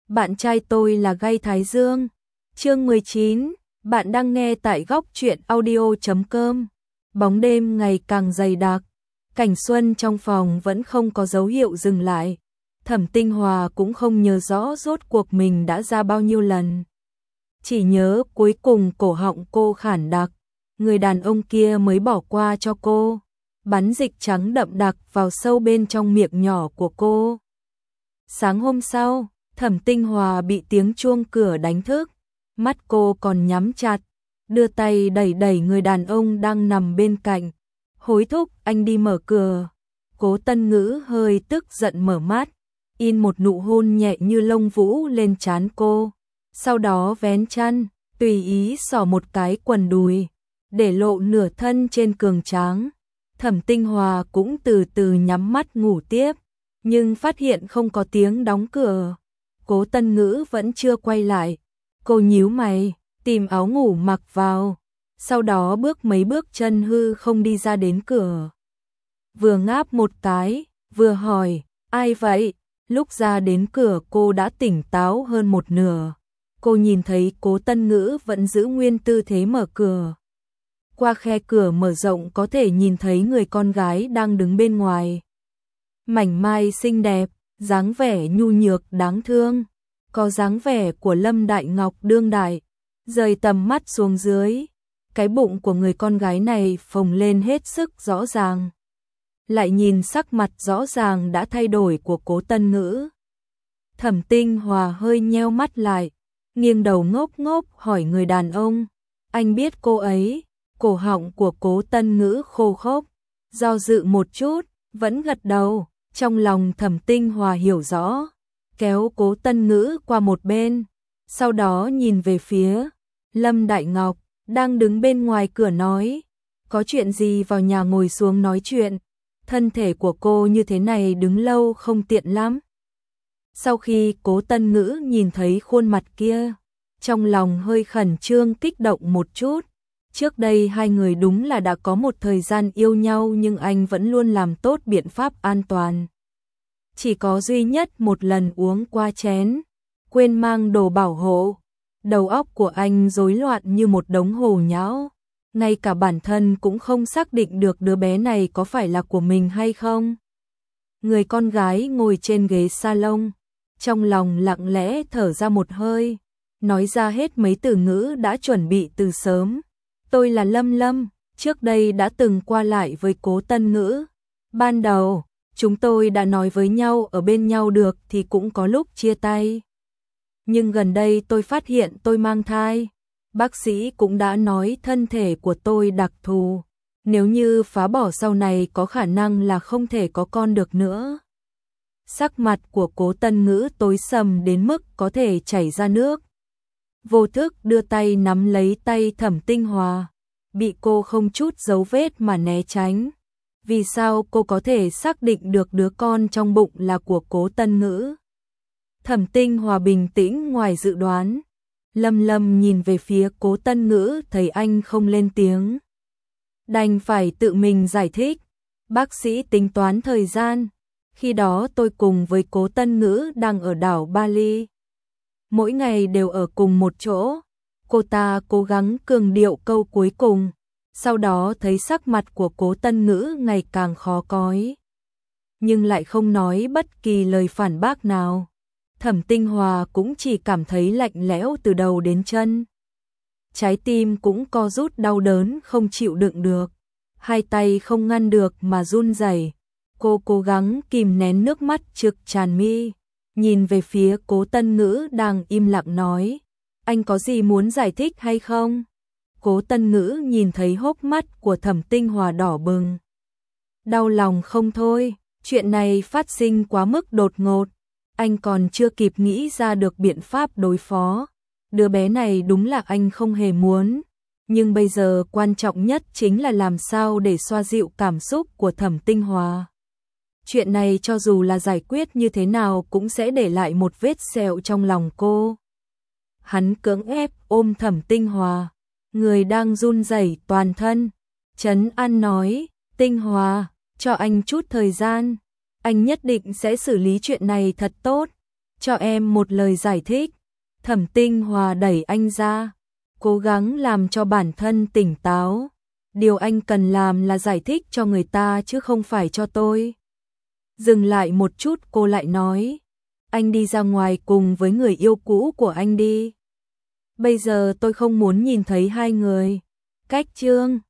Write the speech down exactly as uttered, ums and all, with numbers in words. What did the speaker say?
bạn trai tôi là Gay Thái Dương. Chương mười chín, bạn đang nghe tại góc truyện audio chấm com. Bóng đêm ngày càng dày đặc, cảnh xuân trong phòng vẫn không có dấu hiệu dừng lại. Thẩm Tinh Hòa cũng không nhớ rõ rốt cuộc mình đã ra bao nhiêu lần. Chỉ nhớ cuối cùng cổ họng cô khản đặc, người đàn ông kia mới bỏ qua cho cô, bắn dịch trắng đậm đặc vào sâu bên trong miệng nhỏ của cô. Sáng hôm sau, Thẩm Tinh Hòa bị tiếng chuông cửa đánh thức, mắt cô còn nhắm chặt, đưa tay đẩy đẩy người đàn ông đang nằm bên cạnh, hối thúc anh đi mở cửa. Cố Tân Ngữ hơi tức giận mở mắt, in một nụ hôn nhẹ như lông vũ lên trán cô, sau đó vén chăn, tùy ý xỏ một cái quần đùi, để lộ nửa thân trên cường tráng. Thẩm Tinh Hòa cũng từ từ nhắm mắt ngủ tiếp, nhưng phát hiện không có tiếng đóng cửa. Cố Tân Ngữ vẫn chưa quay lại. Cô nhíu mày, tìm áo ngủ mặc vào, sau đó bước mấy bước chân hư không đi ra đến cửa. Vừa ngáp một cái, vừa hỏi, ai vậy? Lúc ra đến cửa cô đã tỉnh táo hơn một nửa. Cô nhìn thấy Cố Tân Ngữ vẫn giữ nguyên tư thế mở cửa. Qua khe cửa mở rộng có thể nhìn thấy người con gái đang đứng bên ngoài. Mảnh mai xinh đẹp, dáng vẻ nhu nhược đáng thương, có dáng vẻ của Lâm Đại Ngọc đương đại. Rời tầm mắt xuống dưới, cái bụng của người con gái này phồng lên hết sức rõ ràng. Lại nhìn sắc mặt rõ ràng đã thay đổi của Cố Tân Ngữ. Thẩm Tinh Hòa hơi nheo mắt lại, nghiêng đầu ngốc ngốc hỏi người đàn ông, anh biết cô ấy? Cổ họng của Cố Tân Ngữ khô khốc, do dự một chút, vẫn gật đầu. Trong lòng Thẩm Tinh Hòa hiểu rõ, kéo Cố Tân Ngữ qua một bên, sau đó nhìn về phía Lâm Đại Ngọc, đang đứng bên ngoài cửa nói, có chuyện gì vào nhà ngồi xuống nói chuyện, thân thể của cô như thế này đứng lâu không tiện lắm. Sau khi Cố Tân Ngữ nhìn thấy khuôn mặt kia, trong lòng hơi khẩn trương kích động một chút. Trước đây hai người đúng là đã có một thời gian yêu nhau nhưng anh vẫn luôn làm tốt biện pháp an toàn. Chỉ có duy nhất một lần uống qua chén, quên mang đồ bảo hộ. Đầu óc của anh rối loạn như một đống hồ nhão. Ngay cả bản thân cũng không xác định được đứa bé này có phải là của mình hay không. Người con gái ngồi trên ghế salon, trong lòng lặng lẽ thở ra một hơi, nói ra hết mấy từ ngữ đã chuẩn bị từ sớm. Tôi là Lâm Lâm, trước đây đã từng qua lại với Cố Tân Ngữ. Ban đầu, chúng tôi đã nói với nhau ở bên nhau được thì cũng có lúc chia tay. Nhưng gần đây tôi phát hiện tôi mang thai. Bác sĩ cũng đã nói thân thể của tôi đặc thù. Nếu như phá bỏ sau này có khả năng là không thể có con được nữa. Sắc mặt của Cố Tân Ngữ tối sầm đến mức có thể chảy ra nước. Vô thức đưa tay nắm lấy tay Thẩm Tinh Hòa, bị cô không chút dấu vết mà né tránh. Vì sao cô có thể xác định được đứa con trong bụng là của Cố Tân Ngữ? Thẩm Tinh Hòa bình tĩnh ngoài dự đoán. Lâm Lâm nhìn về phía Cố Tân Ngữ thấy anh không lên tiếng, đành phải tự mình giải thích. Bác sĩ tính toán thời gian. Khi đó tôi cùng với Cố Tân Ngữ đang ở đảo Bali. Mỗi ngày đều ở cùng một chỗ. Cô ta cố gắng cường điệu câu cuối cùng, sau đó thấy sắc mặt của Cố Tân Ngữ ngày càng khó coi, nhưng lại không nói bất kỳ lời phản bác nào. Thẩm Tinh Hòa cũng chỉ cảm thấy lạnh lẽo từ đầu đến chân. Trái tim cũng co rút đau đớn không chịu đựng được, hai tay không ngăn được mà run rẩy. Cô cố gắng kìm nén nước mắt trực tràn mi, nhìn về phía Cố Tân Ngữ đang im lặng nói, anh có gì muốn giải thích hay không? Cố Tân Ngữ nhìn thấy hốc mắt của Thẩm Tinh Hòa đỏ bừng, đau lòng không thôi. Chuyện này phát sinh quá mức đột ngột, anh còn chưa kịp nghĩ ra được biện pháp đối phó. Đứa bé này đúng là anh không hề muốn, nhưng bây giờ quan trọng nhất chính là làm sao để xoa dịu cảm xúc của Thẩm Tinh Hòa. Chuyện này cho dù là giải quyết như thế nào cũng sẽ để lại một vết sẹo trong lòng cô. Hắn cưỡng ép ôm Thẩm Tinh Hòa, người đang run rẩy toàn thân, trấn an nói, Tinh Hòa, cho anh chút thời gian, anh nhất định sẽ xử lý chuyện này thật tốt. cho em một lời giải thích. Thẩm Tinh Hòa đẩy anh ra, cố gắng làm cho bản thân tỉnh táo. Điều anh cần làm là giải thích cho người ta chứ không phải cho tôi. Dừng lại một chút cô lại nói, anh đi ra ngoài cùng với người yêu cũ của anh đi. Bây giờ tôi không muốn nhìn thấy hai người. Cách chương